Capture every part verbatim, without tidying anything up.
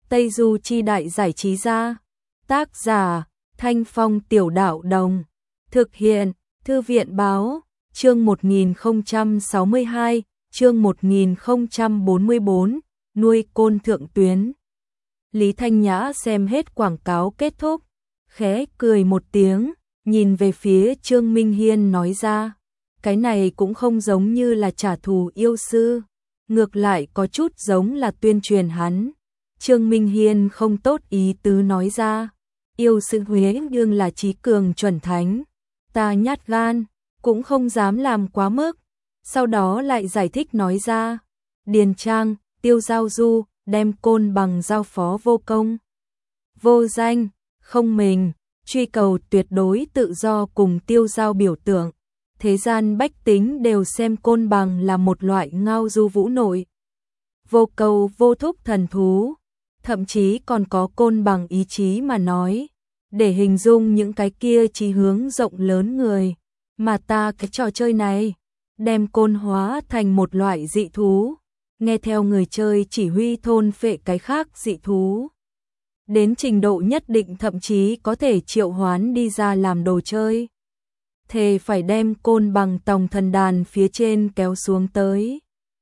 Tây Du Chi Đại Giải Trí Gia. Tác giả Thanh Phong Tiểu Đạo Đồng. Thực hiện Thư viện Báo. Chương một nghìn không trăm sáu mươi hai, chương một nghìn không trăm bốn mươi bốn, nuôi côn thượng tuyến. Lý Thanh Nhã xem hết quảng cáo kết thúc, khẽ cười một tiếng, nhìn về phía Trương Minh Hiên nói ra, cái này cũng không giống như là trả thù yêu sư, ngược lại có chút giống là tuyên truyền hắn. Trương Minh Hiên không tốt ý tứ nói ra, yêu sư Huế nhưng là trí cường chuẩn thánh, ta nhát gan, cũng không dám làm quá mức. Sau đó lại giải thích nói ra, Điền Trang, Tiêu Giao Du, đem côn bằng giao phó vô công, vô danh, không mình, truy cầu tuyệt đối tự do cùng tiêu giao biểu tượng. Thế gian bách tính đều xem côn bằng là một loại ngao du vũ nội, vô cầu vô thúc thần thú, thậm chí còn có côn bằng ý chí mà nói, để hình dung những cái kia chí hướng rộng lớn người. Mà ta cái trò chơi này, đem côn hóa thành một loại dị thú, nghe theo người chơi chỉ huy thôn phệ cái khác dị thú. Đến trình độ nhất định thậm chí có thể triệu hoán đi ra làm đồ chơi. Thề phải đem côn bằng tòng thần đàn phía trên kéo xuống tới.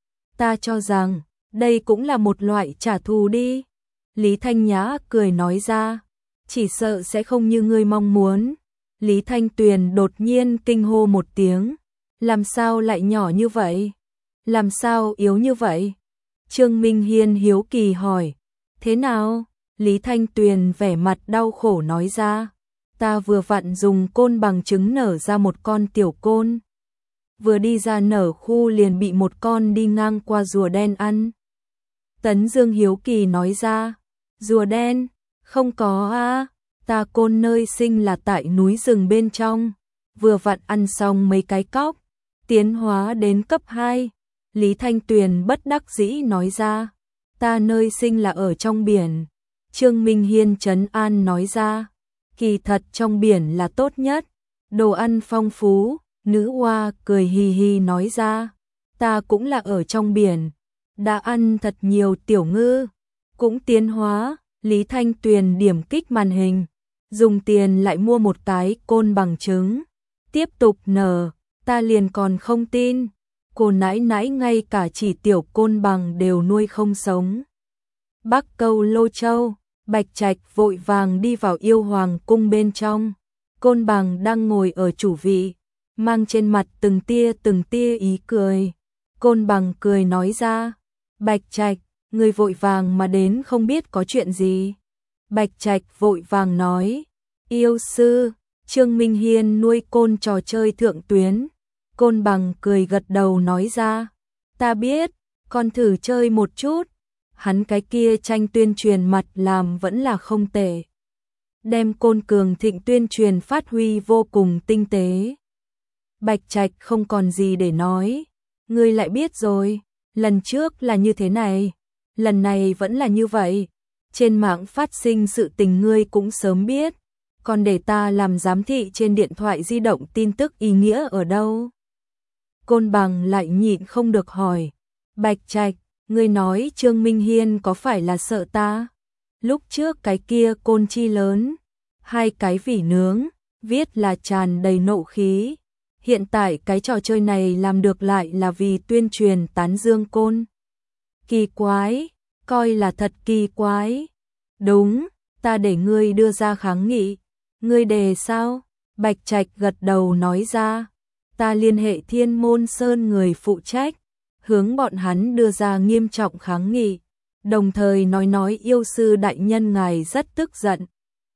Ta cho rằng, đây cũng là một loại trả thù đi. Lý Thanh Nhã cười nói ra, chỉ sợ sẽ không như ngươi mong muốn. Lý Thanh Tuyền đột nhiên kinh hô một tiếng, làm sao lại nhỏ như vậy? Làm sao yếu như vậy? Trương Minh Hiên hiếu kỳ hỏi, thế nào? Lý Thanh Tuyền vẻ mặt đau khổ nói ra, ta vừa vặn dùng côn bằng trứng nở ra một con tiểu côn. Vừa đi ra nở khu liền bị một con đi ngang qua rùa đen ăn. Tấn Dương hiếu kỳ nói ra, rùa đen? Không có a, ta côn nơi sinh là tại núi rừng bên trong, vừa vặn ăn xong mấy cái cóc, tiến hóa đến cấp hai. Lý Thanh Tuyền bất đắc dĩ nói ra, ta nơi sinh là ở trong biển. Trương Minh Hiên trấn an nói ra, kỳ thật trong biển là tốt nhất, đồ ăn phong phú. Nữ oa cười hì hì nói ra, ta cũng là ở trong biển, đã ăn thật nhiều tiểu ngư, cũng tiến hóa. Lý Thanh Tuyền điểm kích màn hình, dùng tiền lại mua một cái côn bằng trứng, tiếp tục nở, ta liền còn không tin, cô nãi nãi ngay cả chỉ tiểu côn bằng đều nuôi không sống. Bắc Câu Lô Châu, Bạch Trạch vội vàng đi vào yêu hoàng cung bên trong, côn bằng đang ngồi ở chủ vị, mang trên mặt từng tia từng tia ý cười. Côn bằng cười nói ra, Bạch Trạch, người vội vàng mà đến không biết có chuyện gì. Bạch Trạch vội vàng nói, yêu sư, Trương Minh Hiên nuôi côn trò chơi thượng tuyến. Côn bằng cười gật đầu nói ra, ta biết, con thử chơi một chút. Hắn cái kia tranh tuyên truyền mặt làm vẫn là không tệ, đem côn cường thịnh tuyên truyền phát huy vô cùng tinh tế. Bạch Trạch không còn gì để nói, ngươi lại biết rồi, lần trước là như thế này, lần này vẫn là như vậy, trên mạng phát sinh sự tình ngươi cũng sớm biết, còn để ta làm giám thị trên điện thoại di động tin tức ý nghĩa ở đâu? Côn bằng lại nhịn không được hỏi, Bạch Trạch, ngươi nói Trương Minh Hiên có phải là sợ ta? Lúc trước cái kia côn chi lớn, hai cái vỉ nướng, viết là tràn đầy nộ khí. Hiện tại cái trò chơi này làm được lại là vì tuyên truyền tán dương côn. Kỳ quái, coi là thật kỳ quái. Đúng, ta để ngươi đưa ra kháng nghị. Ngươi đề sao? Bạch Trạch gật đầu nói ra, ta liên hệ Thiên Môn Sơn người phụ trách, hướng bọn hắn đưa ra nghiêm trọng kháng nghị, đồng thời nói nói yêu sư đại nhân ngài rất tức giận.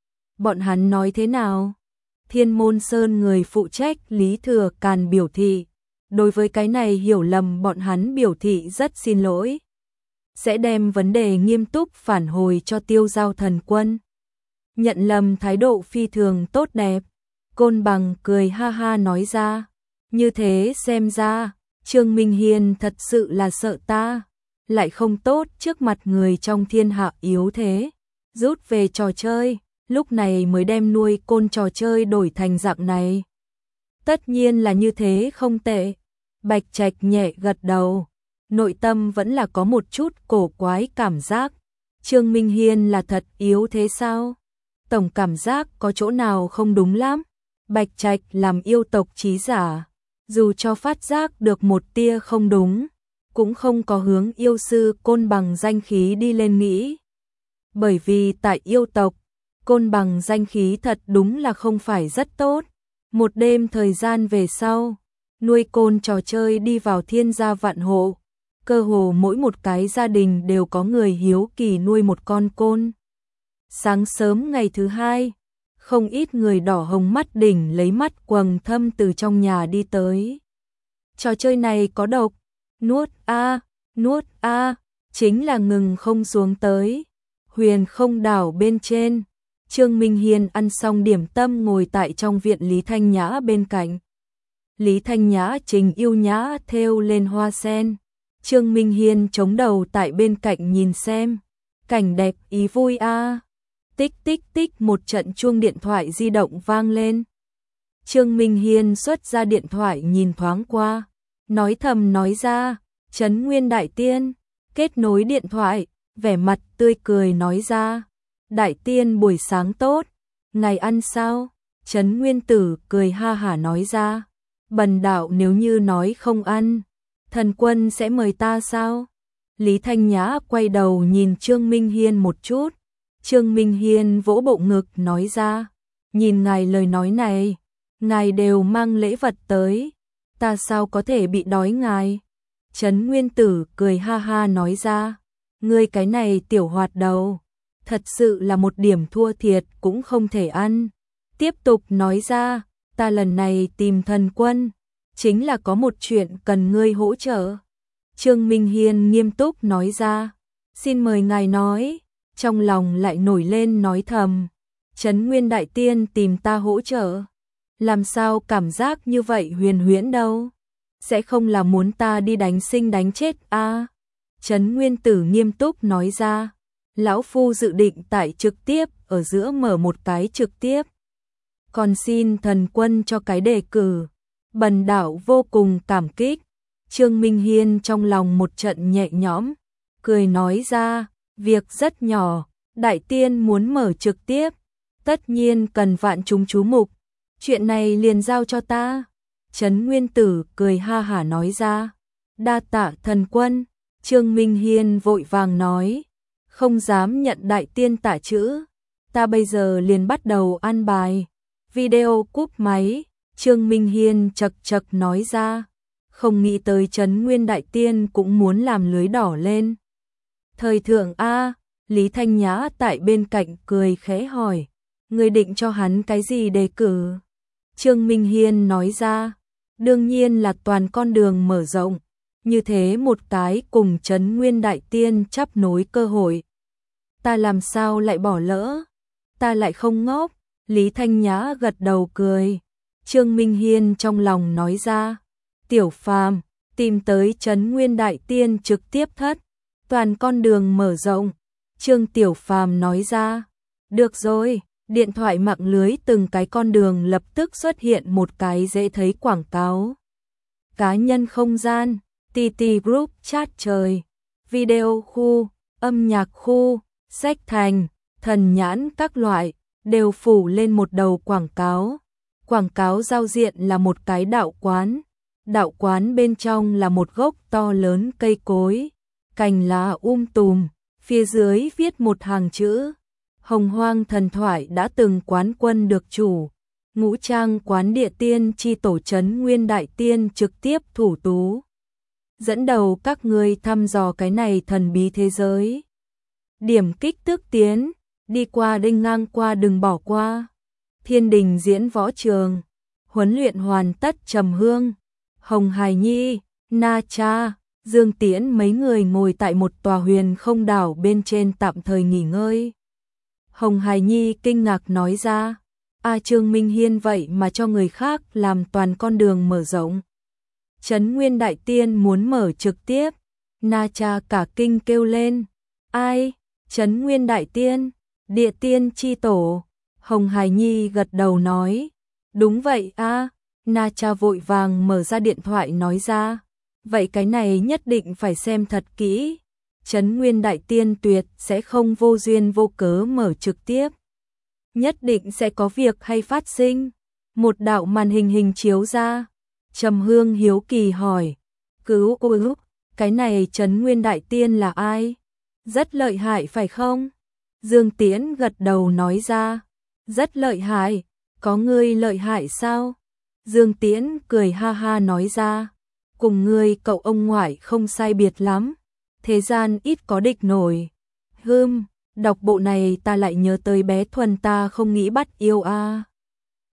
Bọn hắn nói thế nào? Thiên Môn Sơn người phụ trách Lý Thừa Càn biểu thị, đối với cái này hiểu lầm bọn hắn biểu thị rất xin lỗi, sẽ đem vấn đề nghiêm túc phản hồi cho Tiêu Giao Thần Quân. Nhận lầm thái độ phi thường tốt đẹp. Côn bằng cười ha ha nói ra, như thế xem ra Trương Minh Hiên thật sự là sợ ta, lại không tốt trước mặt người trong thiên hạ yếu thế, rút về trò chơi, lúc này mới đem nuôi côn trò chơi đổi thành dạng này. Tất nhiên là như thế không tệ. Bạch Trạch nhẹ gật đầu, nội tâm vẫn là có một chút cổ quái cảm giác. Trương Minh Hiên là thật yếu thế sao? Tổng cảm giác có chỗ nào không đúng lắm. Bạch Trạch làm yêu tộc trí giả, dù cho phát giác được một tia không đúng, cũng không có hướng yêu sư Côn Bằng danh khí đi lên nghĩ. Bởi vì tại yêu tộc, Côn Bằng danh khí thật đúng là không phải rất tốt. Một đêm thời gian về sau, nuôi côn trò chơi đi vào thiên gia vạn hộ. Cơ hồ mỗi một cái gia đình đều có người hiếu kỳ nuôi một con côn. Sáng sớm ngày thứ hai, không ít người đỏ hồng mắt đỉnh lấy mắt quầng thâm từ trong nhà đi tới. Trò chơi này có độc, nuốt a, nuốt a, chính là ngừng không xuống tới. Huyền Không đảo bên trên, Trương Minh Hiên ăn xong điểm tâm ngồi tại trong viện Lý Thanh Nhã bên cạnh. Lý Thanh Nhã trình yêu nhã thêu lên hoa sen. Trương Minh Hiên chống đầu tại bên cạnh nhìn xem. Cảnh đẹp ý vui a. Tích tích tích, một trận chuông điện thoại di động vang lên. Trương Minh Hiên xuất ra điện thoại nhìn thoáng qua, nói thầm nói ra, Trấn Nguyên Đại Tiên, kết nối điện thoại, vẻ mặt tươi cười nói ra, Đại Tiên buổi sáng tốt, ngày ăn sao? Trấn Nguyên Tử cười ha hả nói ra, bần đạo nếu như nói không ăn, thần quân sẽ mời ta sao? Lý Thanh Nhã quay đầu nhìn Trương Minh Hiên một chút. Trương Minh Hiên vỗ bộ ngực nói ra, nhìn ngài lời nói này, ngài đều mang lễ vật tới, ta sao có thể bị đói ngài? Trấn Nguyên Tử cười ha ha nói ra, ngươi cái này tiểu hoạt đầu, thật sự là một điểm thua thiệt cũng không thể ăn. Tiếp tục nói ra, ta lần này tìm thần quân, chính là có một chuyện cần ngươi hỗ trợ. Trương Minh Hiên nghiêm túc nói ra, xin mời ngài nói. Trong lòng lại nổi lên nói thầm, Trấn Nguyên Đại Tiên tìm ta hỗ trợ, làm sao cảm giác như vậy huyền huyễn đâu, sẽ không là muốn ta đi đánh sinh đánh chết a? À? Trấn Nguyên Tử nghiêm túc nói ra, lão phu dự định tại trực tiếp ở giữa mở một cái trực tiếp, còn xin thần quân cho cái đề cử, bần đạo vô cùng cảm kích. Trương Minh Hiên trong lòng một trận nhẹ nhõm, cười nói ra, việc rất nhỏ, Đại Tiên muốn mở trực tiếp, tất nhiên cần vạn chúng chú mục, chuyện này liền giao cho ta. Trấn Nguyên Tử cười ha hả nói ra, đa tạ thần quân. Trương Minh Hiên vội vàng nói, không dám nhận Đại Tiên tả chữ, ta bây giờ liền bắt đầu an bài. Video cúp máy, Trương Minh Hiên chật chật nói ra, không nghĩ tới Trấn Nguyên Đại Tiên cũng muốn làm lưới đỏ lên. Thời thượng a, Lý Thanh Nhã tại bên cạnh cười khẽ hỏi, người định cho hắn cái gì đề cử? Trương Minh Hiên nói ra, đương nhiên là toàn con đường mở rộng, như thế một cái cùng Trấn Nguyên Đại Tiên chắp nối cơ hội. Ta làm sao lại bỏ lỡ? Ta lại không ngốc. Lý Thanh Nhã gật đầu cười. Trương Minh Hiên trong lòng nói ra, Tiểu Phàm, tìm tới Trấn Nguyên Đại Tiên trực tiếp thất, toàn con đường mở rộng. Trương Tiểu Phàm nói ra, được rồi. Điện thoại mạng lưới từng cái con đường lập tức xuất hiện một cái dễ thấy quảng cáo. Cá nhân không gian, tê tê Group chat trời, video khu, âm nhạc khu, sách thành, thần nhãn các loại, đều phủ lên một đầu quảng cáo. Quảng cáo giao diện là một cái đạo quán. Đạo quán bên trong là một gốc to lớn cây cối, cành lá um tùm, phía dưới viết một hàng chữ. Hồng Hoang thần thoại đã từng quán quân được chủ, ngũ trang quán địa tiên chi tổ Trấn Nguyên Đại Tiên trực tiếp thủ tú. Dẫn đầu các ngươi thăm dò cái này thần bí thế giới. Điểm kích thước tiến, đi qua đinh ngang qua đừng bỏ qua. Thiên đình diễn võ trường, huấn luyện hoàn tất trầm hương, Hồng Hải Nhi, Na Cha, Dương Tiễn mấy người ngồi tại một tòa huyền không đảo bên trên tạm thời nghỉ ngơi. Hồng Hải Nhi kinh ngạc nói ra, A Trương Minh Hiên vậy mà cho người khác làm toàn con đường mở rộng. Trấn Nguyên Đại Tiên muốn mở trực tiếp, Na Cha cả kinh kêu lên, ai? Trấn Nguyên Đại Tiên, địa tiên chi tổ. Hồng Hải Nhi gật đầu nói, đúng vậy a. Na Cha vội vàng mở ra điện thoại nói ra, vậy cái này nhất định phải xem thật kỹ. Trấn Nguyên Đại Tiên tuyệt sẽ không vô duyên vô cớ mở trực tiếp. Nhất định sẽ có việc hay phát sinh. Một đạo màn hình hình chiếu ra. Trầm Hương hiếu kỳ hỏi. Cứu cứu, cái này Trấn Nguyên Đại Tiên là ai? Rất lợi hại phải không? Dương Tiễn gật đầu nói ra. Rất lợi hại, có ngươi lợi hại sao? Dương Tiễn cười ha ha nói ra. Cùng ngươi cậu ông ngoại không sai biệt lắm. Thế gian ít có địch nổi. Hừm, đọc bộ này ta lại nhớ tới bé Thuần ta không nghĩ bắt yêu a. À.